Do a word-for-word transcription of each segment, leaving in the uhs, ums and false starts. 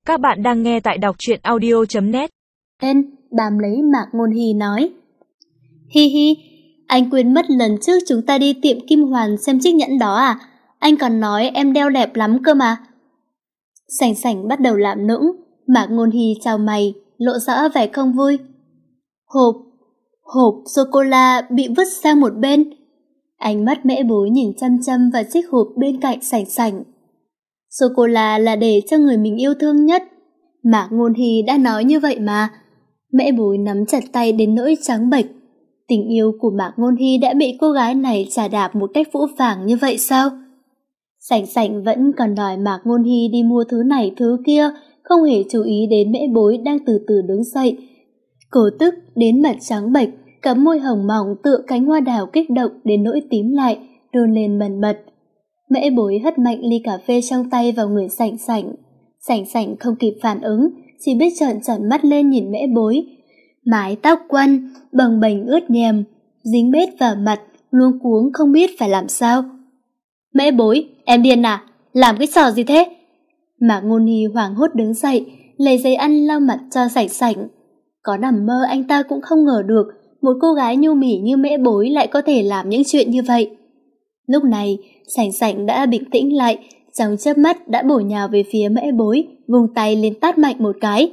Các bạn đang nghe tại đọc truyện audio chấm net. Lên, bám lấy Mạc Ngôn Hi nói. Hi hi, anh quên mất lần trước chúng ta đi tiệm Kim Hoàn xem chiếc nhẫn đó à? Anh còn nói em đeo đẹp lắm cơ mà. Sảnh sảnh bắt đầu làm nũng, Mạc Ngôn Hi chào mày, lộ rõ vẻ không vui. Hộp, hộp sô-cô-la bị vứt sang một bên. Ánh mắt mễ bối nhìn chăm chăm vào chiếc hộp bên cạnh sảnh sảnh. Sô-cô-la là để cho người mình yêu thương nhất. Mạc Ngôn Hi đã nói như vậy mà. Mễ bối nắm chặt tay đến nỗi trắng bệch. Tình yêu của Mạc Ngôn Hi đã bị cô gái này chà đạp một cách phũ phàng như vậy sao? Sảnh sảnh vẫn còn đòi Mạc Ngôn Hi đi mua thứ này thứ kia, không hề chú ý đến mễ bối đang từ từ đứng dậy. Cô tức đến mặt trắng bệch, cắm môi hồng mỏng tựa cánh hoa đào kích động đến nỗi tím lại, run lên mần mật. Mễ bối hất mạnh ly cà phê trong tay vào người sảnh sảnh. Sảnh sảnh không kịp phản ứng, chỉ biết trợn tròn mắt lên nhìn mễ bối. Mái tóc quăn, bồng bềnh ướt nhèm, dính bết vào mặt, luống cuống không biết phải làm sao. Mễ bối, em điên à? Làm cái trò gì thế? Mạc Ngôn Hi hoảng hốt đứng dậy, lấy giấy ăn lau mặt cho sảnh sảnh. Có nằm mơ anh ta cũng không ngờ được một cô gái nhu mì như mễ bối lại có thể làm những chuyện như vậy. Lúc này, sảnh sảnh đã bình tĩnh lại, trong chớp mắt đã bổ nhào về phía mễ bối, vùng tay lên tát mạnh một cái.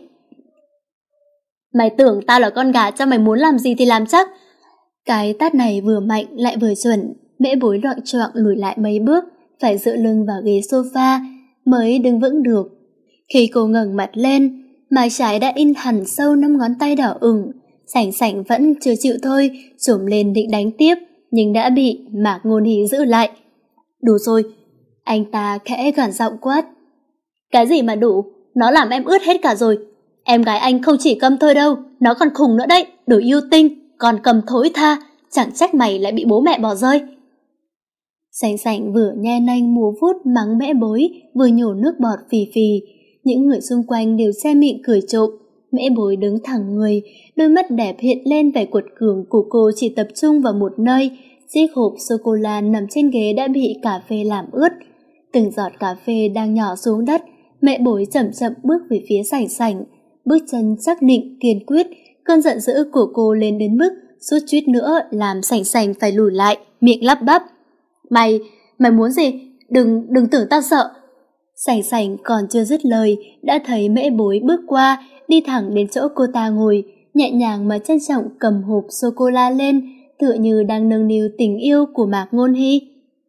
Mày tưởng tao là con gà cho mày muốn làm gì thì làm chắc. Cái tát này vừa mạnh lại vừa chuẩn, mễ bối loạng choạng lùi lại mấy bước, phải dựa lưng vào ghế sofa mới đứng vững được. Khi cô ngẩng mặt lên, má trái đã in hẳn sâu năm ngón tay đỏ ửng. Sảnh sảnh vẫn chưa chịu thôi, trồm lên định đánh tiếp, nhưng đã bị Mạc Ngôn Hi giữ lại. Đủ rồi, anh ta khẽ gằn giọng quát. Cái gì mà đủ, nó làm em ướt hết cả rồi. Em gái anh không chỉ câm thôi đâu, nó còn khùng nữa đấy, đồ yêu tinh, còn cầm thối tha, chẳng trách mày lại bị bố mẹ bỏ rơi. Sảnh sảnh vừa nhe nanh múa vuốt mắng mễ bối, vừa nhổ nước bọt phì phì. Những người xung quanh đều che miệng cười trộm. Mễ bối đứng thẳng người, đôi mắt đẹp hiện lên vẻ cuột cường của cô chỉ tập trung vào một nơi. Chiếc hộp sô-cô-la nằm trên ghế đã bị cà phê làm ướt. Từng giọt cà phê đang nhỏ xuống đất. Mễ bối chậm chậm bước về phía sảnh sảnh, bước chân chắc định kiên quyết. Cơn giận dữ của cô lên đến mức suýt chút nữa làm sảnh sảnh phải lùi lại, miệng lắp bắp. Mày, mày muốn gì? Đừng, đừng tưởng tao sợ. Sảnh sảnh còn chưa dứt lời, đã thấy mễ bối bước qua, đi thẳng đến chỗ cô ta ngồi, nhẹ nhàng mà trân trọng cầm hộp sô-cô-la lên, tựa như đang nâng niu tình yêu của Mạc Ngôn Hi.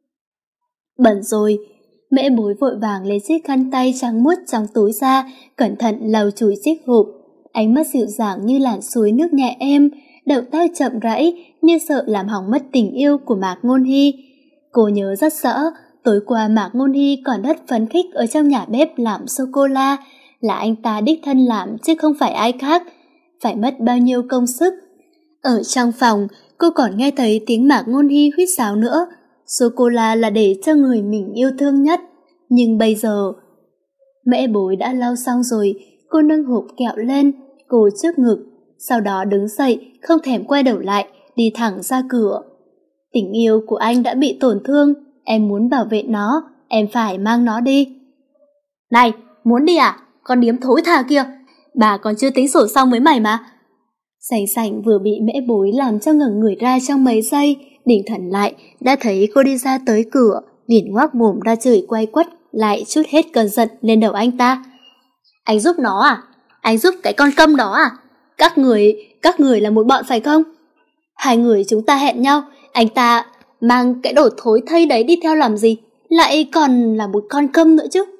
Bẩn rồi, mễ bối vội vàng lấy chiếc khăn tay trắng muốt trong túi ra, cẩn thận lau chùi chiếc hộp, ánh mắt dịu dàng như làn suối nước nhẹ êm, động tác chậm rãi như sợ làm hỏng mất tình yêu của Mạc Ngôn Hi. Cô nhớ rất rõ, tối qua Mạc Ngôn Hi còn rất phấn khích ở trong nhà bếp làm sô-cô-la, là anh ta đích thân làm chứ không phải ai khác, phải mất bao nhiêu công sức. Ở trong phòng, cô còn nghe thấy tiếng Mạc Ngôn Hi huýt sáo nữa. Sô-cô-la là để cho người mình yêu thương nhất, nhưng bây giờ... Mễ bối đã lau xong rồi, cô nâng hộp kẹo lên, cô trước ngực, sau đó đứng dậy, không thèm quay đầu lại, đi thẳng ra cửa. Tình yêu của anh đã bị tổn thương, em muốn bảo vệ nó, em phải mang nó đi. Này, muốn đi à? Con điếm thối tha kia, bà còn chưa tính sổ xong với mày mà. Sảnh sảnh vừa bị mễ bối làm cho ngẩng người ra trong mấy giây, định thần lại, đã thấy cô đi ra tới cửa, liền ngoác mồm ra chửi quay quắt, lại trút hết cơn giận lên đầu anh ta. Anh giúp nó à? Anh giúp cái con câm đó à? Các người, các người là một bọn phải không? Hai người chúng ta hẹn nhau, anh ta mang cái đồ thối thây đấy đi theo làm gì? Lại còn là một con câm nữa chứ.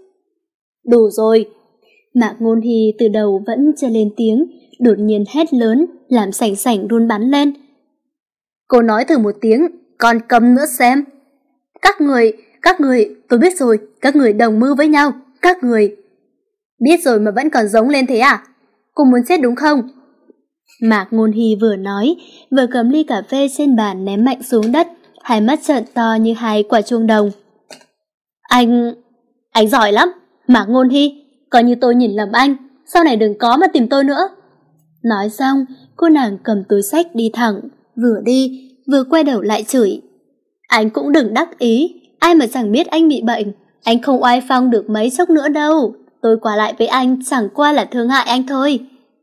Đủ rồi. Mạc Ngôn Hi từ đầu vẫn chưa lên tiếng, đột nhiên hét lớn, làm sảnh sảnh run bắn lên. Cô nói thử một tiếng, con câm nữa xem. Các người, các người, tôi biết rồi, các người đồng mưu với nhau, các người. Biết rồi mà vẫn còn giống lên thế à? Cô muốn chết đúng không? Mạc Ngôn Hi vừa nói, vừa cầm ly cà phê trên bàn ném mạnh xuống đất, hai mắt trợn to như hai quả chuông đồng. Anh... anh giỏi lắm, Mạc Ngôn Hi, coi như tôi nhìn lầm anh, sau này đừng có mà tìm tôi nữa. Nói xong, cô nàng cầm túi xách đi thẳng, vừa đi, vừa quay đầu lại chửi. Anh cũng đừng đắc ý, ai mà chẳng biết anh bị bệnh, anh không oai phong được mấy chốc nữa đâu. tôi qua lại với anh chẳng qua là thương hại anh thôi.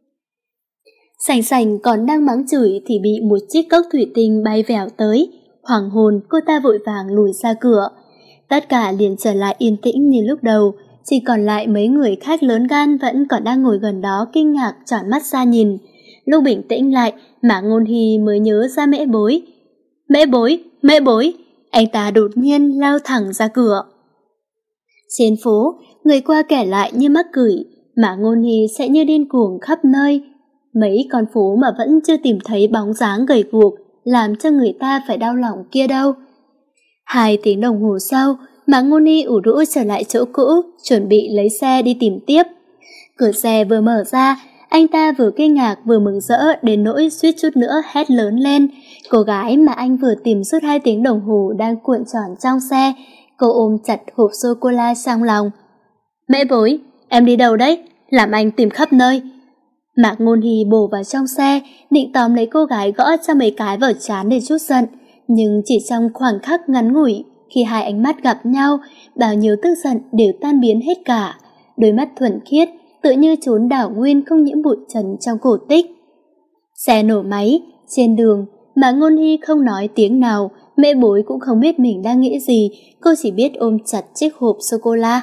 Sành Sành còn đang mắng chửi thì bị một chiếc cốc thủy tinh bay vèo tới. Hoảng hồn, cô ta vội vàng lùi ra cửa. Tất cả liền trở lại yên tĩnh như lúc đầu, chỉ còn lại mấy người khách lớn gan vẫn còn đang ngồi gần đó kinh ngạc tròn mắt ra nhìn. Lúc bình tĩnh lại, Mạc Ngôn Hy mới nhớ ra Mễ Bối. Mễ Bối, Mễ Bối, anh ta đột nhiên lao thẳng ra cửa. Trên phố, người qua kẻ lại như mắc cười, Mạc Ngôn Hy sẽ như điên cuồng khắp nơi. Mấy con phố mà vẫn chưa tìm thấy bóng dáng gầy guộc, làm cho người ta phải đau lòng kia đâu. Hai tiếng đồng hồ sau, Mạc Ngôn Hy ủ rũ trở lại chỗ cũ, chuẩn bị lấy xe đi tìm tiếp. Cửa xe vừa mở ra, anh ta vừa kinh ngạc vừa mừng rỡ đến nỗi suýt chút nữa hét lớn lên. Cô gái mà anh vừa tìm suốt hai tiếng đồng hồ đang cuộn tròn trong xe. Cô ôm chặt hộp sô-cô-la trong lòng. Mễ Bối, em đi đâu đấy? Làm anh tìm khắp nơi. Mạc Ngôn Hy bổ vào trong xe, định tóm lấy cô gái gõ cho mấy cái vào trán để trút giận. Nhưng chỉ trong khoảnh khắc ngắn ngủi, khi hai ánh mắt gặp nhau, bao nhiêu tức giận đều tan biến hết cả. Đôi mắt thuần khiết, tự như chốn đảo nguyên không nhiễm bụi trần trong cổ tích. Xe nổ máy, trên đường, Mạc Ngôn Hy không nói tiếng nào, Mễ Bối cũng không biết mình đang nghĩ gì, cô chỉ biết ôm chặt chiếc hộp sô-cô-la.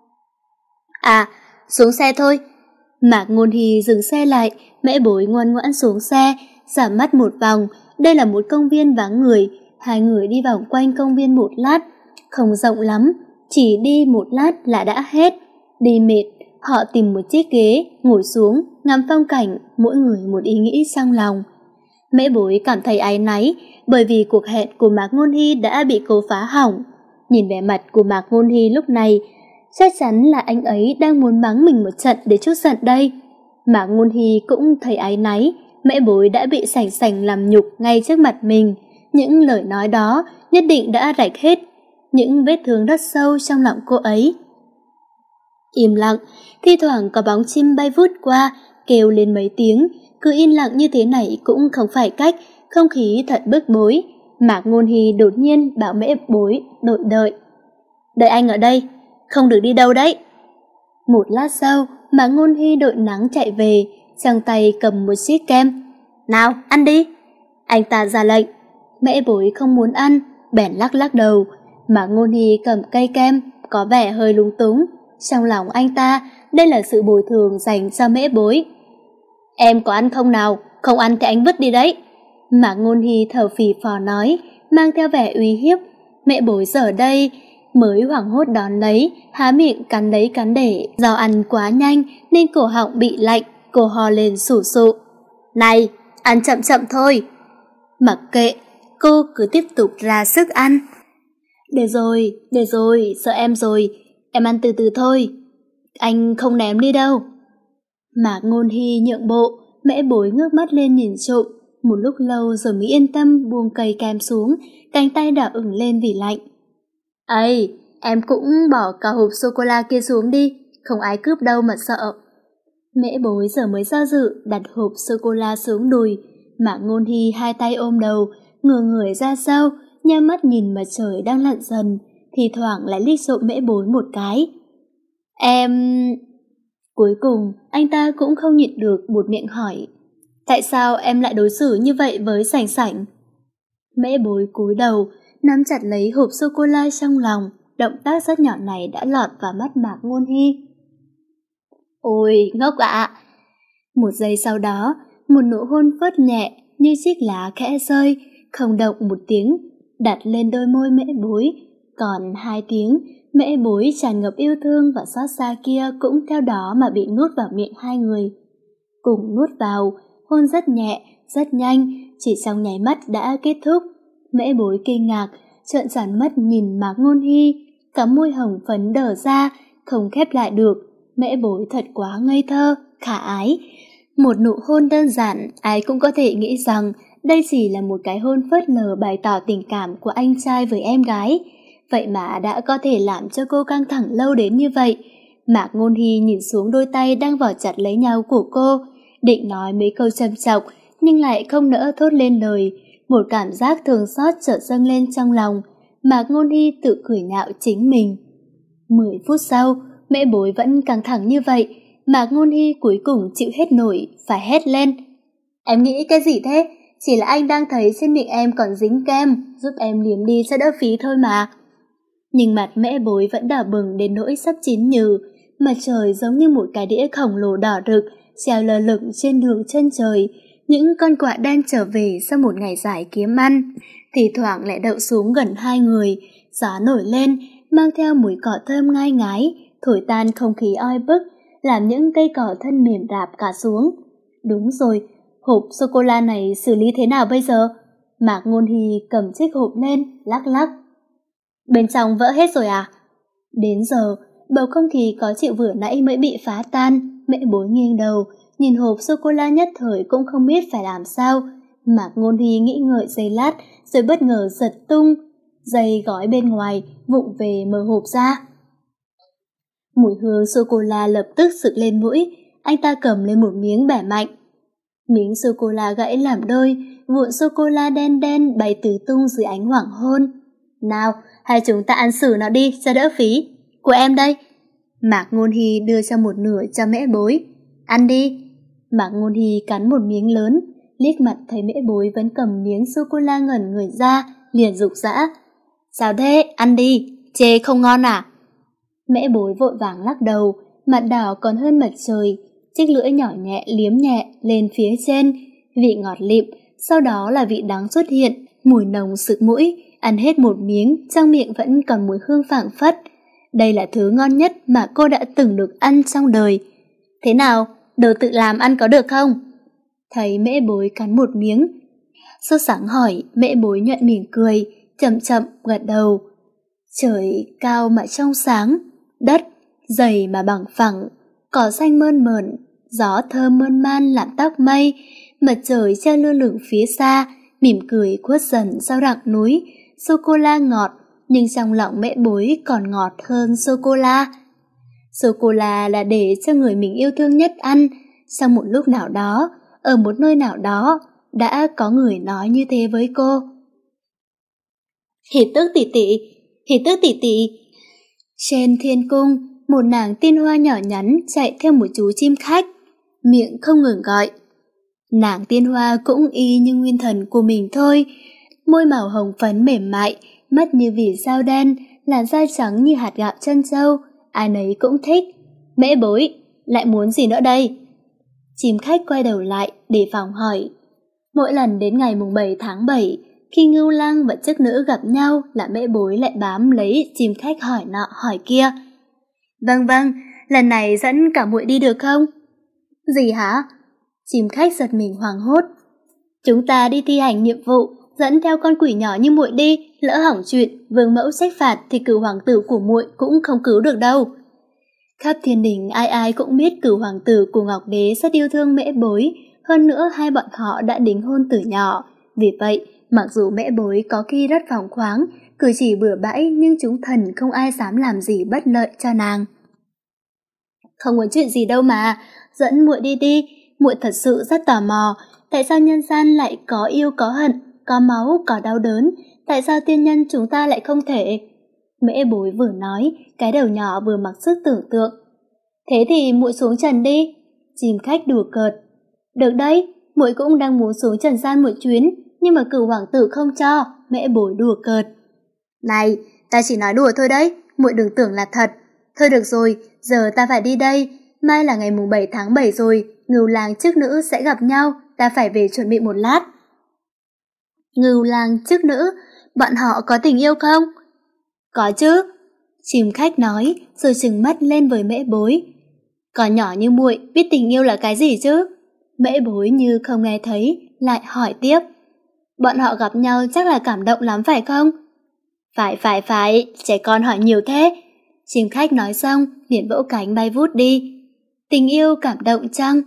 À, xuống xe thôi. Mạc Ngôn Hy dừng xe lại, Mễ Bối ngoan ngoãn xuống xe, giảm mắt một vòng. Đây là một công viên vắng người, hai người đi vòng quanh công viên một lát, không rộng lắm, chỉ đi một lát là đã hết. Đi mệt, họ tìm một chiếc ghế, ngồi xuống, ngắm phong cảnh, mỗi người một ý nghĩ trong lòng. Mễ Bối cảm thấy áy náy, bởi vì cuộc hẹn của Mạc Ngôn Hy đã bị cô phá hỏng. Nhìn vẻ mặt của Mạc Ngôn Hy lúc này, chắc chắn là anh ấy đang muốn mắng mình một trận để trút giận đây. Mạc Ngôn Hy cũng thấy áy náy, Mễ Bối đã bị Sành Sành làm nhục ngay trước mặt mình. Những lời nói đó nhất định đã rạch hết những vết thương rất sâu trong lòng cô ấy. Im lặng, thi thoảng có bóng chim bay vút qua, kêu lên mấy tiếng, cứ yên lặng như thế này cũng không phải cách, không khí thật bức bối. Mạc Ngôn Hy đột nhiên bảo Mễ Bối đợi đợi. Đợi anh ở đây, không được đi đâu đấy. Một lát sau, Mạc Ngôn Hy đội nắng chạy về, trong tay cầm một chiếc kem. Nào, ăn đi. Anh ta ra lệnh. Mễ Bối không muốn ăn, bèn lắc lắc đầu. Mạc Ngôn Hy cầm cây kem, có vẻ hơi lúng túng. Trong lòng anh ta, đây là sự bồi thường dành cho Mễ Bối. Em có ăn không nào? Không ăn thì anh vứt đi đấy. Mạc Ngôn Hy thở phì phò nói, mang theo vẻ uy hiếp. Mễ Bối giờ đây mới hoảng hốt đón lấy, há miệng cắn lấy cắn để. Do ăn quá nhanh nên cổ họng bị lạnh, cô ho lên sủ sụ. Này, ăn chậm chậm thôi. Mặc kệ, cô cứ tiếp tục ra sức ăn. Để rồi, để rồi, sợ em rồi, em ăn từ từ thôi. Anh không ném đi đâu. Mạc Ngôn Hy nhượng bộ, Mễ Bối ngước mắt lên nhìn trộm. Một lúc lâu rồi mới yên tâm buông cây kem xuống, cánh tay đỏ ửng lên vì lạnh. Ây, em cũng bỏ cả hộp sô-cô-la kia xuống đi, không ai cướp đâu mà sợ. Mễ Bối giờ mới do dự đặt hộp sô-cô-la xuống đùi. Mạc Ngôn Hy hai tay ôm đầu, ngửa người ra sau, nhắm mắt nhìn mặt trời đang lặn dần, thì thoảng lại liếc trộm Mễ Bối một cái. Em... Cuối cùng, anh ta cũng không nhịn được buột miệng hỏi. Tại sao em lại đối xử như vậy với Sành Sành? Mễ Bối cúi đầu, nắm chặt lấy hộp sô-cô-la trong lòng, động tác rất nhỏ này đã lọt vào mắt Mạc Ngôn Hy. Ôi, ngốc ạ! Một giây sau đó, một nụ hôn phớt nhẹ như chiếc lá khẽ rơi, không động một tiếng, đặt lên đôi môi Mễ Bối. Còn hai tiếng, Mễ Bối tràn ngập yêu thương và xót xa kia cũng theo đó mà bị nuốt vào miệng hai người. Cùng nuốt vào, hôn rất nhẹ, rất nhanh, chỉ trong nháy mắt đã kết thúc. Mễ Bối kinh ngạc, trợn tròn mắt nhìn Mạc Ngôn Hy, cả môi hồng phấn đờ ra, không khép lại được. Mễ Bối thật quá ngây thơ, khả ái. Một nụ hôn đơn giản, ai cũng có thể nghĩ rằng đây chỉ là một cái hôn phớt lờ bày tỏ tình cảm của anh trai với em gái. Vậy mà đã có thể làm cho cô căng thẳng lâu đến như vậy. Mạc Ngôn Hy nhìn xuống đôi tay đang vỏ chặt lấy nhau của cô, định nói mấy câu châm chọc nhưng lại không nỡ thốt lên lời. Một cảm giác thương xót chợt dâng lên trong lòng. Mạc Ngôn Hy tự cười nhạo chính mình. Mười phút sau, Mễ Bối vẫn căng thẳng như vậy, Mạc Ngôn Hy cuối cùng chịu hết nổi, phải hét lên. Em nghĩ cái gì thế? Chỉ là anh đang thấy trên miệng em còn dính kem, giúp em liếm đi cho đỡ phí thôi mà. Nhưng mặt Mễ Bối vẫn đỏ bừng đến nỗi sắp chín nhừ, mặt trời giống như một cái đĩa khổng lồ đỏ rực, treo lơ lửng trên đường chân trời. Những con quạ đang trở về sau một ngày dài kiếm ăn, thì thoảng lại đậu xuống gần hai người. Gió nổi lên, mang theo mùi cỏ thơm ngai ngái, thổi tan không khí oi bức, làm những cây cỏ thân mềm rạp cả xuống. Đúng rồi, hộp sô-cô-la này xử lý thế nào bây giờ? Mạc Ngôn Hy cầm chiếc hộp lên, lắc lắc. Bên trong vỡ hết rồi à? Đến giờ, bầu không khí có chịu vừa nãy mới bị phá tan. Mễ Bối nghiêng đầu, nhìn hộp sô-cô-la nhất thời cũng không biết phải làm sao. Mạc Ngôn Hy nghĩ ngợi giây lát, rồi bất ngờ giật tung dây gói bên ngoài, vụng về mở hộp ra. Mùi hương sô-cô-la lập tức sực lên mũi, anh ta cầm lên một miếng bẻ mạnh. Miếng sô-cô-la gãy làm đôi, vụn sô-cô-la đen đen bay tứ tung dưới ánh hoàng hôn. Nào, hai chúng ta ăn xử nó đi cho đỡ phí. Của em đây. Mạc Ngôn Hy đưa cho một nửa cho Mễ Bối. Ăn đi. Mạc Ngôn Hy cắn một miếng lớn, liếc mặt thấy Mễ Bối vẫn cầm miếng sô-cô-la ngẩn người ra, liền rục rã. Sao thế? Ăn đi. Chê không ngon à? Mễ Bối vội vàng lắc đầu, mặt đỏ còn hơn mặt trời. Chiếc lưỡi nhỏ nhẹ liếm nhẹ lên phía trên, vị ngọt lịm, sau đó là vị đắng xuất hiện, mùi nồng sực mũi. Ăn hết một miếng, trong miệng vẫn còn mùi hương phảng phất. Đây là thứ ngon nhất mà cô đã từng được ăn trong đời. Thế nào, đồ tự làm ăn có được không? Thấy Mễ Bối cắn một miếng, sốt sắng hỏi. Mễ Bối nhuận mỉm cười, chậm chậm gật đầu. Trời cao mà trong sáng, đất dày mà bằng phẳng, cỏ xanh mơn mởn, gió thơm mơn man làm tóc mây, mặt trời treo lơ lửng phía xa, mỉm cười khuất dần sau rặng núi. Sô-cô-la ngọt, nhưng trong lòng Mễ Bối còn ngọt hơn sô-cô-la. Sô-cô-la là để cho người mình yêu thương nhất ăn. Sau một lúc nào đó, ở một nơi nào đó, đã có người nói như thế với cô. Hỉ Tước tỷ tỷ, Hỉ Tước tỷ tỷ. Trên thiên cung, một nàng tiên hoa nhỏ nhắn chạy theo một chú chim khách, miệng không ngừng gọi. Nàng tiên hoa cũng y như nguyên thần của mình thôi, môi màu hồng phấn mềm mại, mắt như vì sao đen, làn da trắng như hạt gạo trân châu, ai nấy cũng thích. Mễ Bối, lại muốn gì nữa đây? Chim khách quay đầu lại, đề phòng hỏi. Mỗi lần đến ngày mùng bảy tháng bảy, khi Ngưu Lang và chức nữ gặp nhau là Mễ Bối lại bám lấy chim khách hỏi nọ hỏi kia. Vâng vâng, lần này dẫn cả muội đi được không? Gì hả? Chim khách giật mình hoảng hốt. Chúng ta đi thi hành nhiệm vụ, dẫn theo con quỷ nhỏ như muội đi, lỡ hỏng chuyện, vương mẫu trách phạt thì cửu hoàng tử của muội cũng không cứu được đâu. Khắp thiên đình ai ai cũng biết cửu hoàng tử của Ngọc Đế rất yêu thương Mễ Bối, hơn nữa hai bọn họ đã đính hôn từ nhỏ. Vì vậy, mặc dù Mễ Bối có khi rất phóng khoáng, cử chỉ bừa bãi, nhưng chúng thần không ai dám làm gì bất lợi cho nàng. Không có chuyện gì đâu mà, dẫn muội đi đi, muội thật sự rất tò mò, tại sao nhân gian lại có yêu có hận, có máu có đau đớn, tại sao tiên nhân chúng ta lại không thể? Mễ Bối vừa nói, cái đầu nhỏ vừa mặc sức tưởng tượng. Thế thì muội xuống trần đi. Chim khách đùa cợt. Được đấy, muội cũng đang muốn xuống trần gian một chuyến, nhưng mà cửu hoàng tử không cho. Mễ Bối đùa cợt. Này, ta chỉ nói đùa thôi đấy, muội đừng tưởng là thật. Thôi được rồi, giờ ta phải đi đây. Mai là ngày mùng bảy tháng bảy rồi, Ngưu Lang chức nữ sẽ gặp nhau, ta phải về chuẩn bị một lát. Ngưu Lang chức nữ, bọn họ có tình yêu không? Có chứ, chim khách nói, rồi trừng mắt lên với Mễ Bối. Còn nhỏ như muội biết tình yêu là cái gì chứ? Mễ Bối như không nghe thấy, lại hỏi tiếp. Bọn họ gặp nhau chắc là cảm động lắm phải không? Phải phải phải, trẻ con hỏi nhiều thế. Chim khách nói xong, liền vỗ cánh bay vút đi. Tình yêu cảm động chăng?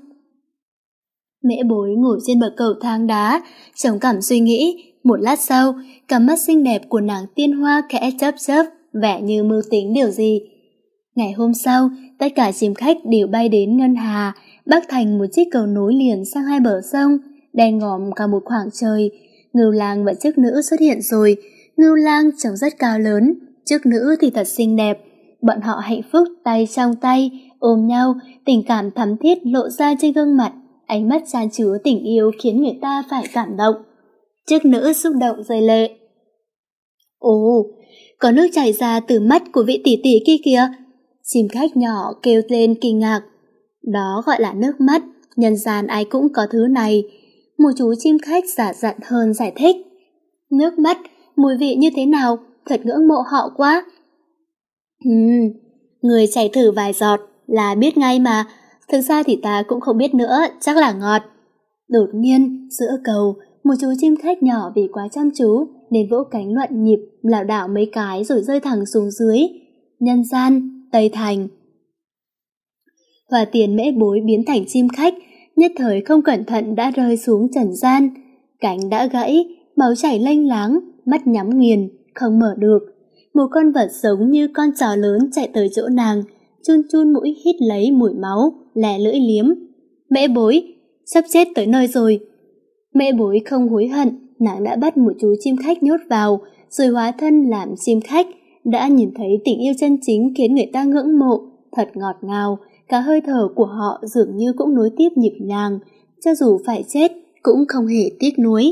Mễ Bối ngồi trên bậc cầu thang đá, trầm cảm suy nghĩ. Một lát sau, cặp mắt xinh đẹp của nàng tiên hoa khẽ chớp chớp, vẻ như mưu tính điều gì. Ngày hôm sau, tất cả chim khách đều bay đến Ngân Hà, bắc thành một chiếc cầu nối liền sang hai bờ sông, đen ngòm cả một khoảng trời. Ngưu Lang và chức nữ xuất hiện rồi. Ngưu Lang trông rất cao lớn, chức nữ thì thật xinh đẹp. Bọn họ hạnh phúc tay trong tay, ôm nhau, tình cảm thắm thiết lộ ra trên gương mặt, ánh mắt chan chứa tình yêu khiến người ta phải cảm động. Chiếc nữ xúc động rơi lệ. Ồ, có nước chảy ra từ mắt của vị tỷ tỷ kia kìa. Chim khách nhỏ kêu lên kinh ngạc. Đó gọi là nước mắt, nhân gian ai cũng có thứ này. Một chú chim khách giả dặn hơn giải thích. Nước mắt, mùi vị như thế nào, thật ngưỡng mộ họ quá. Ừm, người chảy thử vài giọt là biết ngay mà, thực ra thì ta cũng không biết nữa, chắc là ngọt. Đột nhiên, giữa cầu, một chú chim khách nhỏ vì quá chăm chú nên vỗ cánh loạn nhịp, lảo đảo mấy cái rồi rơi thẳng xuống dưới. Nhân gian, Tây Thành. Hòa Tiền Mễ Bối biến thành chim khách, nhất thời không cẩn thận đã rơi xuống trần gian. Cánh đã gãy, máu chảy lênh láng, mắt nhắm nghiền, không mở được. Một con vật giống như con chó lớn chạy tới chỗ nàng, chun chun mũi hít lấy mùi máu, lè lưỡi liếm. Mễ Bối, sắp chết tới nơi rồi. Mễ Bối không hối hận, nàng đã bắt một chú chim khách nhốt vào, rồi hóa thân làm chim khách, đã nhìn thấy tình yêu chân chính khiến người ta ngưỡng mộ, thật ngọt ngào, cả hơi thở của họ dường như cũng nối tiếp nhịp nhàng, cho dù phải chết cũng không hề tiếc nuối.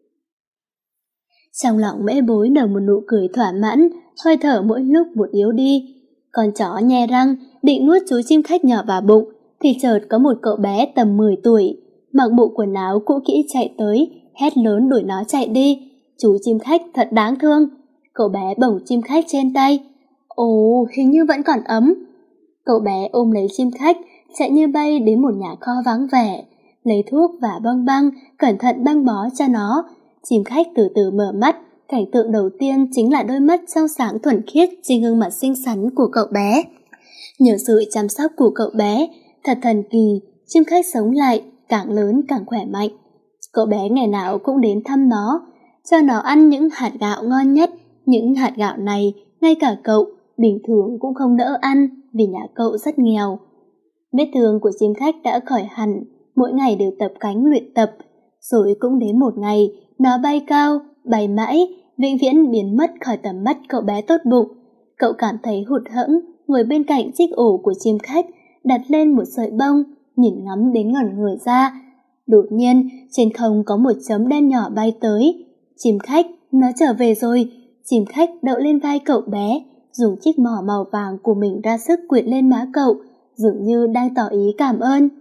Trong lòng Mễ Bối nở một nụ cười thỏa mãn, hơi thở mỗi lúc một yếu đi. Con chó nhe răng, định nuốt chú chim khách nhỏ vào bụng, thì chợt có một cậu bé tầm mười tuổi, mặc bộ quần áo cũ kỹ chạy tới, hét lớn đuổi nó chạy đi. Chú chim khách thật đáng thương. Cậu bé bổng chim khách trên tay. Ồ, hình như vẫn còn ấm. Cậu bé ôm lấy chim khách, chạy như bay đến một nhà kho vắng vẻ, lấy thuốc và băng băng, cẩn thận băng bó cho nó. Chim khách từ từ mở mắt, cảnh tượng đầu tiên chính là đôi mắt trong sáng thuần khiết trên gương mặt xinh xắn của cậu bé. Nhờ sự chăm sóc của cậu bé, thật thần kỳ, chim khách sống lại, càng lớn càng khỏe mạnh. Cậu bé ngày nào cũng đến thăm nó, cho nó ăn những hạt gạo ngon nhất. Những hạt gạo này, ngay cả cậu, bình thường cũng không nỡ ăn vì nhà cậu rất nghèo. Vết thương của chim khách đã khỏi hẳn, mỗi ngày đều tập cánh luyện tập. Rồi cũng đến một ngày, nó bay cao, bay mãi, vĩnh viễn biến mất khỏi tầm mắt cậu bé tốt bụng. Cậu cảm thấy hụt hẫng, ngồi bên cạnh chiếc ổ của chim khách, đặt lên một sợi bông, nhìn ngắm đến ngẩn người ra. Đột nhiên, trên không có một chấm đen nhỏ bay tới. Chim khách, nó trở về rồi. Chim khách đậu lên vai cậu bé, dùng chiếc mỏ màu vàng của mình ra sức quệt lên má cậu, dường như đang tỏ ý cảm ơn.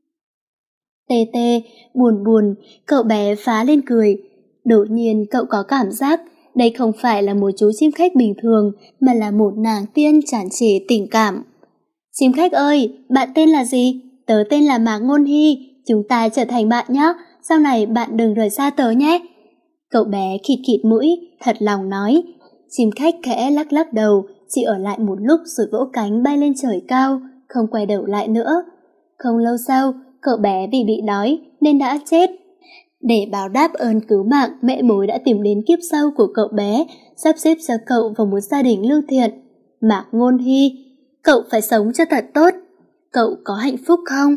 Tê tê, buồn buồn, cậu bé phá lên cười. Đột nhiên cậu có cảm giác đây không phải là một chú chim khách bình thường, mà là một nàng tiên tràn trề tình cảm. Chim khách ơi, bạn tên là gì? Tớ tên là Mạc Ngôn Hy, chúng ta trở thành bạn nhé, sau này bạn đừng rời xa tớ nhé. Cậu bé khịt khịt mũi, thật lòng nói. Chim khách khẽ lắc lắc đầu, chỉ ở lại một lúc rồi vỗ cánh bay lên trời cao, không quay đầu lại nữa. Không lâu sau, cậu bé vì bị đói nên đã chết. Để báo đáp ơn cứu mạng, Mễ Bối đã tìm đến kiếp sau của cậu bé, sắp xếp cho cậu vào một gia đình lương thiện. Mạc Ngôn Hy, cậu phải sống cho thật tốt. Cậu có hạnh phúc không?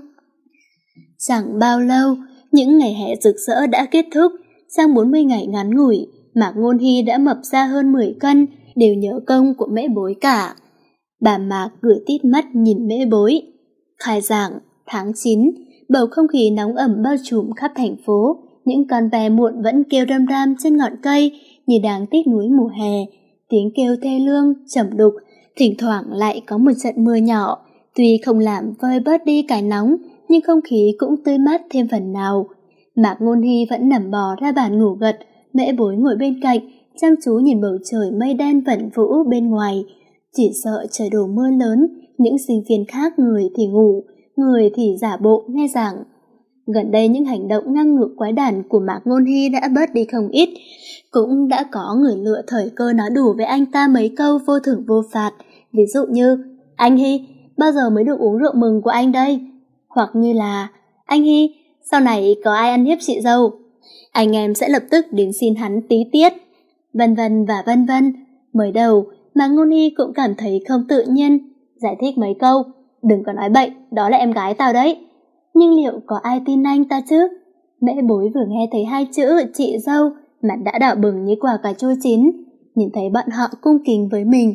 Chẳng bao lâu, những ngày hè rực rỡ đã kết thúc. Sang bốn mươi ngày ngắn ngủi, Mạc Ngôn Hy đã mập ra hơn mười cân, đều nhớ công của Mễ Bối cả. Bà Mạc gửi tít mắt nhìn Mễ Bối. Khai giảng, tháng chín, bầu không khí nóng ẩm bao trùm khắp thành phố. Những con ve muộn vẫn kêu râm ram trên ngọn cây như đang tiếc nuối mùa hè. Tiếng kêu thê lương, trầm đục, thỉnh thoảng lại có một trận mưa nhỏ. Tuy không làm vơi bớt đi cái nóng, nhưng không khí cũng tươi mát thêm phần nào. Mạc Ngôn Hy vẫn nằm bò ra bàn ngủ gật, Mễ Bối ngồi bên cạnh, chăm chú nhìn bầu trời mây đen vẩn vũ bên ngoài. Chỉ sợ trời đổ mưa lớn, những sinh viên khác người thì ngủ, người thì giả bộ nghe giảng. Gần đây những hành động ngang ngược quái đản của Mạc Ngôn Hy đã bớt đi không ít, cũng đã có người lựa thời cơ nói đủ với anh ta mấy câu vô thưởng vô phạt, ví dụ như: Anh Hy, bao giờ mới được uống rượu mừng của anh đây? Hoặc như là: Anh Hy, sau này có ai ăn hiếp chị dâu, anh em sẽ lập tức đến xin hắn tí tiết, vân vân và vân vân. Mới đầu, Mạc Ngôn Hy cũng cảm thấy không tự nhiên, giải thích mấy câu: Đừng có nói bậy, đó là em gái tao đấy. Nhưng liệu có ai tin anh ta chứ? Mễ Bối vừa nghe thấy hai chữ chị dâu, mặt đã đỏ bừng như quả cà chua chín. Nhìn thấy bọn họ cung kính với mình,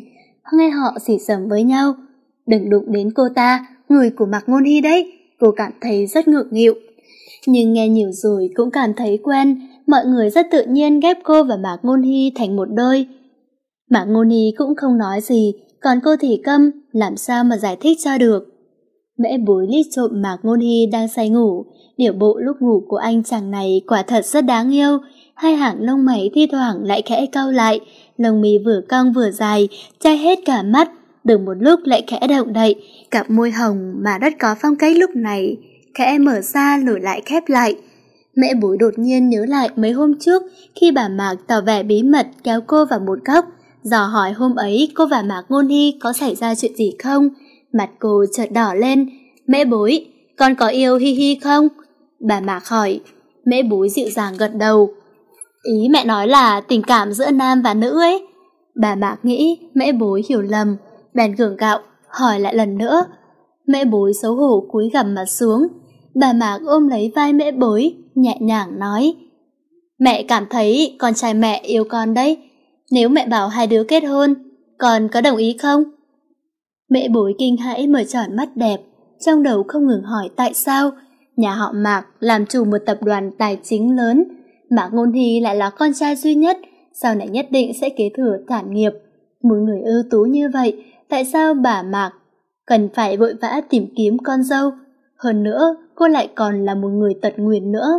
nghe họ xì xầm với nhau. Đừng đụng đến cô ta, người của Mạc Ngôn Hy đấy, cô cảm thấy rất ngượng nghịu. Nhưng nghe nhiều rồi cũng cảm thấy quen, mọi người rất tự nhiên ghép cô và Mạc Ngôn Hy thành một đôi. Mạc Ngôn Hy cũng không nói gì, còn cô thì câm, làm sao mà giải thích cho được. Mễ Bối liếc trộm Mạc Ngôn Hy đang say ngủ, điệu bộ lúc ngủ của anh chàng này quả thật rất đáng yêu, hai hàng lông mày thi thoảng lại khẽ cau lại, lông mi vừa cong vừa dài, che hết cả mắt, được một lúc lại khẽ động đậy, cặp môi hồng mà rất có phong cách lúc này, khẽ mở ra rồi lại khép lại. Mễ Bối đột nhiên nhớ lại mấy hôm trước khi bà Mạc tỏ vẻ bí mật kéo cô vào một góc, dò hỏi hôm ấy cô và Mạc Ngôn Hy có xảy ra chuyện gì không. Mặt cô chợt đỏ lên. Mễ Bối, con có yêu Hi Hi không? Bà Mạc hỏi. Mễ Bối dịu dàng gật đầu. Ý mẹ nói là tình cảm giữa nam và nữ ấy. Bà Mạc nghĩ Mễ Bối hiểu lầm, bèn gượng gạo hỏi lại lần nữa. Mễ Bối xấu hổ cúi gằm mặt xuống. Bà Mạc ôm lấy vai Mễ Bối, nhẹ nhàng nói: Mẹ cảm thấy con trai mẹ yêu con đấy. Nếu mẹ bảo hai đứa kết hôn, con có đồng ý không? Mễ Bối kinh hãi mở tròn mắt đẹp, trong đầu không ngừng hỏi tại sao nhà họ Mạc làm chủ một tập đoàn tài chính lớn, Mạc Ngôn Hy lại là con trai duy nhất, sau này nhất định sẽ kế thừa sản nghiệp. Một người ưu tú như vậy, tại sao bà Mạc cần phải vội vã tìm kiếm con dâu? Hơn nữa, cô lại còn là một người tật nguyền nữa.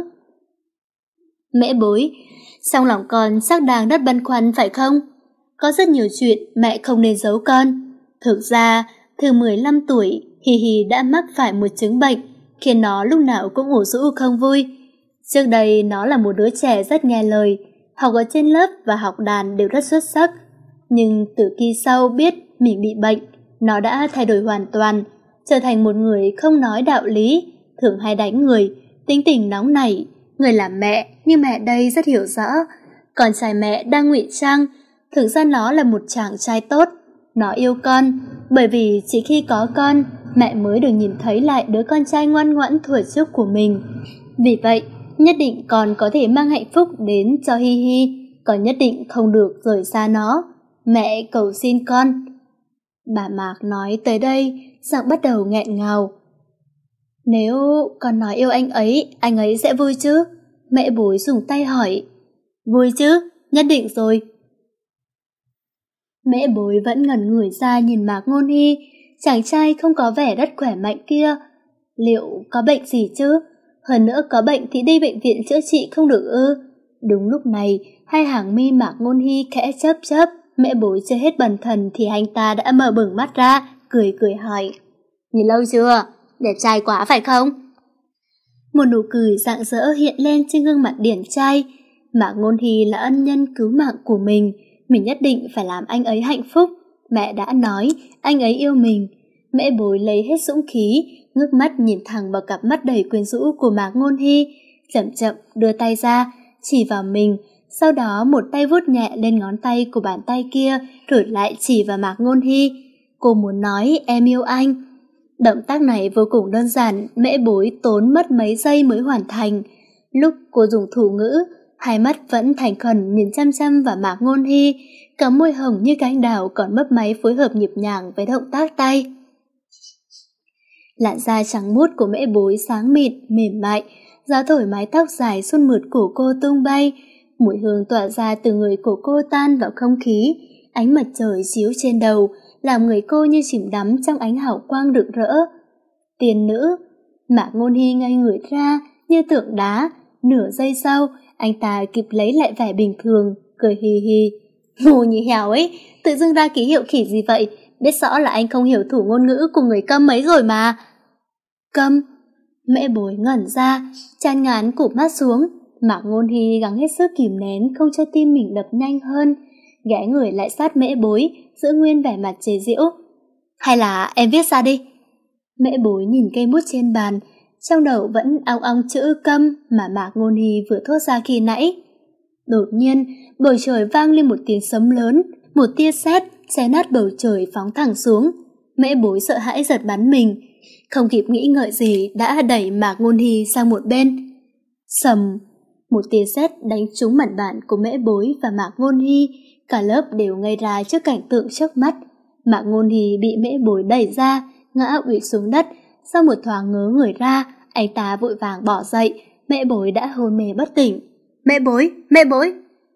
Mễ Bối, trong lòng con chắc đang rất băn khoăn phải không? Có rất nhiều chuyện mẹ không nên giấu con. Thực ra, từ mười lăm tuổi, Hi Hi đã mắc phải một chứng bệnh, khiến nó lúc nào cũng ủ rũ không vui. Trước đây nó là một đứa trẻ rất nghe lời, học ở trên lớp và học đàn đều rất xuất sắc. Nhưng từ khi sau biết mình bị bệnh, nó đã thay đổi hoàn toàn, trở thành một người không nói đạo lý, thường hay đánh người, tính tình nóng nảy. Người làm mẹ như mẹ đây rất hiểu rõ, con trai mẹ đang ngụy trang, thực ra nó là một chàng trai tốt. Nó yêu con, bởi vì chỉ khi có con, mẹ mới được nhìn thấy lại đứa con trai ngoan ngoãn thuở trước của mình. Vì vậy, nhất định con có thể mang hạnh phúc đến cho Hi Hi, còn nhất định không được rời xa nó. Mẹ cầu xin con. Bà Mạc nói tới đây, giọng bắt đầu nghẹn ngào. Nếu con nói yêu anh ấy, anh ấy sẽ vui chứ? Mẹ Bối dùng tay hỏi. Vui chứ, nhất định rồi. Mẹ Bối vẫn ngẩn người ra nhìn Mạc Ngôn Hy, chàng trai không có vẻ rất khỏe mạnh kia. Liệu có bệnh gì chứ? Hơn nữa có bệnh thì đi bệnh viện chữa trị không được ư? Đúng lúc này, hai hàng mi Mạc Ngôn Hy khẽ chớp chớp. Mẹ Bối chưa hết bần thần thì anh ta đã mở bừng mắt ra, cười cười hỏi. Nhìn lâu chưa? Đẹp trai quá phải không? Một nụ cười rạng rỡ hiện lên trên gương mặt điển trai. Mạc Ngôn Hy là ân nhân cứu mạng của mình, mình nhất định phải làm anh ấy hạnh phúc. Mẹ đã nói anh ấy yêu mình. Mẹ Bối lấy hết dũng khí, ngước mắt nhìn thẳng vào cặp mắt đầy quyến rũ của Mạc Ngôn Hy, chậm chậm đưa tay ra, chỉ vào mình, sau đó một tay vuốt nhẹ lên ngón tay của bàn tay kia, rồi lại chỉ vào Mạc Ngôn Hy. Cô muốn nói em yêu anh. Động tác này vô cùng đơn giản, Mễ Bối tốn mất mấy giây mới hoàn thành. Lúc cô dùng thủ ngữ, hai mắt vẫn thành khẩn nhìn chăm chăm vào Mạc Ngôn Hy, cả môi hồng như cánh đào còn mấp máy phối hợp nhịp nhàng với động tác tay. Làn da trắng muốt của Mễ Bối sáng mịn, mềm mại, gió thổi mái tóc dài suôn mượt cổ cô tung bay, mùi hương tỏa ra từ người của cô tan vào không khí, ánh mặt trời chiếu trên đầu, làm người cô như chìm đắm trong ánh hào quang rực rỡ. Tiên nữ. Mạc Ngôn Hy ngây người ra như tượng đá, nửa giây sau anh ta kịp lấy lại vẻ bình thường, cười hì hì. Ngu như hèo ấy, tự dưng ra ký hiệu khỉ gì vậy, biết rõ là anh không hiểu thủ ngôn ngữ của người câm ấy rồi mà. Câm? Mễ Bối ngẩn ra, chán ngán cụp mắt xuống. Mạc Ngôn Hy gắng hết sức kìm nén không cho tim mình đập nhanh hơn, ghé người lại sát Mễ Bối, giữ nguyên vẻ mặt chế giễu. Hay là em viết ra đi. Mễ Bối nhìn cây bút trên bàn, trong đầu vẫn ong ong chữ câm mà Mạc Ngôn Hy vừa thốt ra khi nãy. Đột nhiên, bầu trời vang lên một tiếng sấm lớn, một tia sét xé nát bầu trời phóng thẳng xuống. Mễ Bối sợ hãi giật bắn mình, không kịp nghĩ ngợi gì đã đẩy Mạc Ngôn Hy sang một bên. Sầm, một tia sét đánh trúng mặt bàn của Mễ Bối và Mạc Ngôn Hy, cả lớp đều ngây ra trước cảnh tượng trước mắt. Mạc Ngôn Hì bị Mễ Bối đẩy ra, ngã ủy xuống đất. Sau một thoáng ngớ người ra, anh ta vội vàng bỏ dậy. Mễ Bối đã hôn mê bất tỉnh. Mễ Bối, Mễ Bối!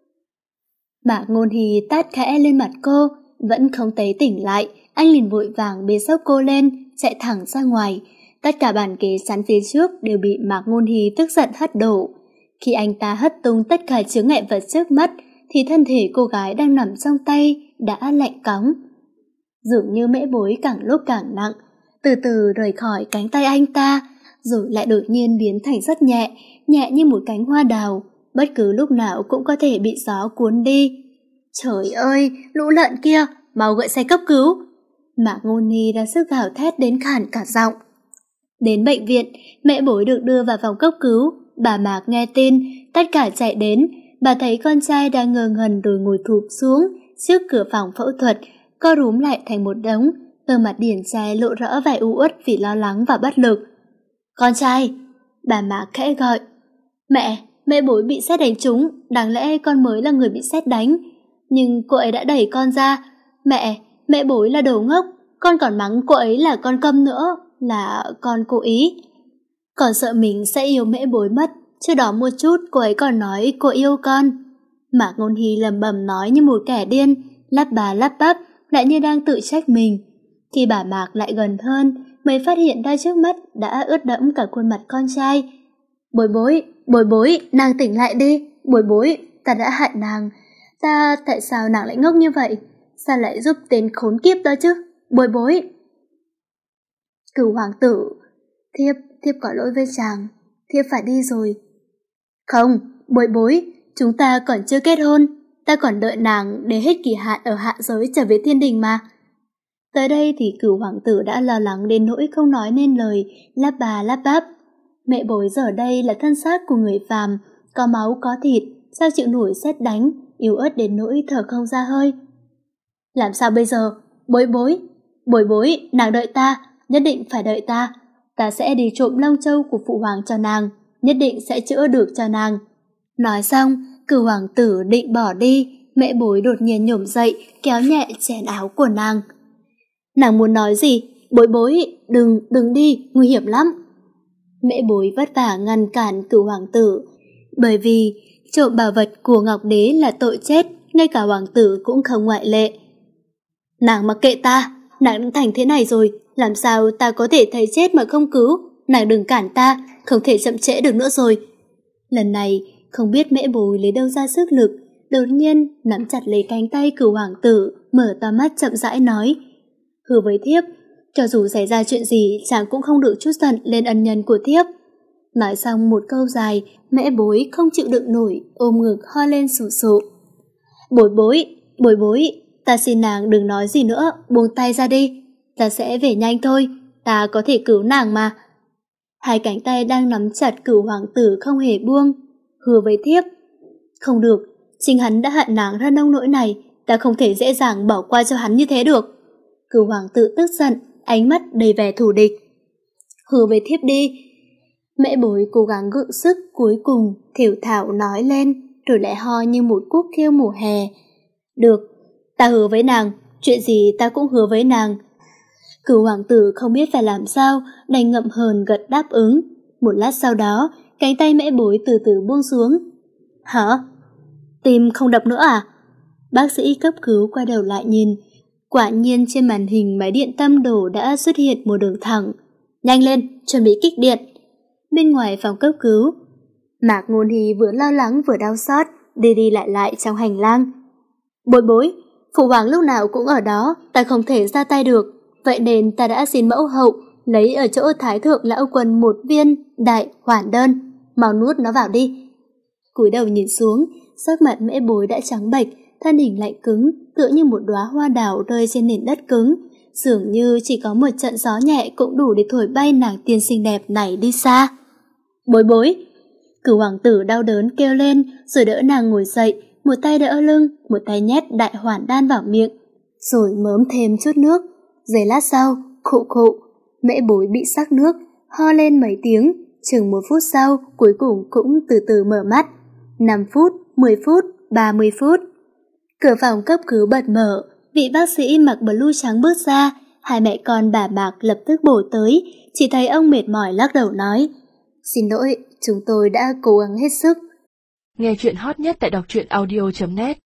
Mạc Ngôn Hì tát khẽ lên mặt cô, vẫn không thấy tỉnh lại. Anh liền vội vàng bế xốc cô lên, chạy thẳng ra ngoài. Tất cả bàn ghế sẵn phía trước đều bị Mạc Ngôn Hì tức giận hất đổ. Khi anh ta hất tung tất cả chướng ngại vật trước mắt, thì thân thể cô gái đang nằm trong tay đã lạnh cóng. Dường như Mễ Bối càng lúc càng nặng, từ từ rời khỏi cánh tay anh ta, rồi lại đột nhiên biến thành rất nhẹ, nhẹ như một cánh hoa đào, bất cứ lúc nào cũng có thể bị gió cuốn đi. Trời ơi, lũ lợn kia, mau gọi xe cấp cứu! Mạc Ngôn Hì ra sức gào thét đến khản cả giọng. Đến bệnh viện, Mễ Bối được đưa vào phòng cấp cứu. Bà Mạc nghe tin, tất cả chạy đến. Bà thấy con trai đang ngơ ngẩn rồi ngồi thụp xuống trước cửa phòng phẫu thuật, co rúm lại thành một đống. Gương mặt điển trai lộ rõ vẻ u uất vì lo lắng và bất lực. Con trai! Bà Mạc khẽ gọi. Mẹ, Mễ Bối bị sét đánh trúng, đáng lẽ con mới là người bị sét đánh. Nhưng cô ấy đã đẩy con ra. Mẹ, Mễ Bối là đồ ngốc, con còn mắng cô ấy là con câm nữa, là con cố ý. Con sợ mình sẽ yêu Mễ Bối mất, trước đó một chút cô ấy còn nói cô yêu con. Mạc Ngôn Hì lầm bầm nói như một kẻ điên, lắp bà lắp bắp, lại như đang tự trách mình. Khi bà Mạc lại gần hơn, mới phát hiện ra trước mắt đã ướt đẫm cả khuôn mặt con trai. Bối Bối, Bối Bối, nàng tỉnh lại đi. Bối Bối, ta đã hại nàng. Ta, tại sao nàng lại ngốc như vậy? Sao lại giúp tên khốn kiếp đó chứ? Bối Bối! Cửu hoàng tử, thiếp, thiếp có lỗi với chàng, thiếp phải đi rồi. Không, Bối Bối, chúng ta còn chưa kết hôn, ta còn đợi nàng để hết kỳ hạn ở hạ giới trở về thiên đình mà. Tới đây thì cửu hoàng tử đã lo lắng đến nỗi không nói nên lời, lắp bà lắp bắp. Mẹ Bối giờ đây là thân xác của người phàm, có máu có thịt, sao chịu nổi sét đánh, yếu ớt đến nỗi thở không ra hơi. Làm sao bây giờ? Bối Bối, Bối Bối, nàng đợi ta, nhất định phải đợi ta. Ta sẽ đi trộm long châu của phụ hoàng cho nàng, nhất định sẽ chữa được cho nàng. Nói xong, cửu hoàng tử định bỏ đi, Mẹ Bối đột nhiên nhổm dậy, kéo nhẹ chèn áo của nàng. Nàng muốn nói gì? Bối Bối, đừng, đừng đi, nguy hiểm lắm. Mẹ Bối vất vả ngăn cản cửu hoàng tử, bởi vì trộm bảo vật của Ngọc Đế là tội chết, ngay cả hoàng tử cũng không ngoại lệ. Nàng mặc kệ ta, nàng đã thành thế này rồi, làm sao ta có thể thấy chết mà không cứu? Nàng đừng cản ta, không thể chậm trễ được nữa rồi. Lần này, không biết Mễ Bối lấy đâu ra sức lực, đột nhiên nắm chặt lấy cánh tay cửu hoàng tử, mở to mắt chậm rãi nói. Hứa với thiếp, cho dù xảy ra chuyện gì, chàng cũng không được chút giận lên ân nhân của thiếp. Nói xong một câu dài, Mễ Bối không chịu đựng nổi, ôm ngực ho lên sù sụ. Bối Bối, Bối Bối, ta xin nàng đừng nói gì nữa, buông tay ra đi. Ta sẽ về nhanh thôi, ta có thể cứu nàng mà. Hai cánh tay đang nắm chặt cửu hoàng tử không hề buông. Hứa với thiếp. Không được, chính hắn đã hận nàng ra nông nỗi này, ta không thể dễ dàng bỏ qua cho hắn như thế được. Cửu hoàng tử tức giận, ánh mắt đầy vẻ thù địch. Hứa với thiếp đi. Mẹ Bối cố gắng gượng sức, cuối cùng thều thảo nói lên, rồi lại ho như một cúc kêu mùa hè. Được, ta hứa với nàng, chuyện gì ta cũng hứa với nàng. Cửu hoàng tử không biết phải làm sao, đành ngậm hờn gật đáp ứng. Một lát sau đó, cánh tay Mễ Bối từ từ buông xuống. Hả? Tim không đập nữa à? Bác sĩ cấp cứu quay đầu lại nhìn. Quả nhiên trên màn hình máy điện tâm đồ đã xuất hiện một đường thẳng. Nhanh lên, chuẩn bị kích điện. Bên ngoài phòng cấp cứu, Mạc Ngôn Hì vừa lo lắng vừa đau xót, đi đi lại lại trong hành lang. Bối Bối, phụ hoàng lúc nào cũng ở đó, ta không thể ra tay được, vậy nên ta đã xin mẫu hậu lấy ở chỗ Thái thượng lão quân một viên đại hoàn đơn, mau nuốt nó vào đi. Cúi đầu nhìn xuống, sắc mặt Mễ Bối đã trắng bệch, thân hình lạnh cứng, tựa như một đóa hoa đào rơi trên nền đất cứng, dường như chỉ có một trận gió nhẹ cũng đủ để thổi bay nàng tiên xinh đẹp này đi xa. Bối Bối, cửu hoàng tử đau đớn kêu lên, rồi đỡ nàng ngồi dậy, một tay đỡ lưng, một tay nhét đại hoàn đan vào miệng, rồi mớm thêm chút nước. Giây lát sau, khụ khụ, Mễ Bối bị sắc nước, ho lên mấy tiếng, chừng một phút sau, cuối cùng cũng từ từ mở mắt. Năm phút, mười phút, ba mươi phút. Cửa phòng cấp cứu bật mở, Vị bác sĩ mặc blue trắng bước ra, hai mẹ con bà Mạc lập tức bổ tới, chỉ thấy ông mệt mỏi lắc đầu nói: "Xin lỗi, chúng tôi đã cố gắng hết sức." Nghe chuyện hot nhất tại đọc truyện audio chấm net.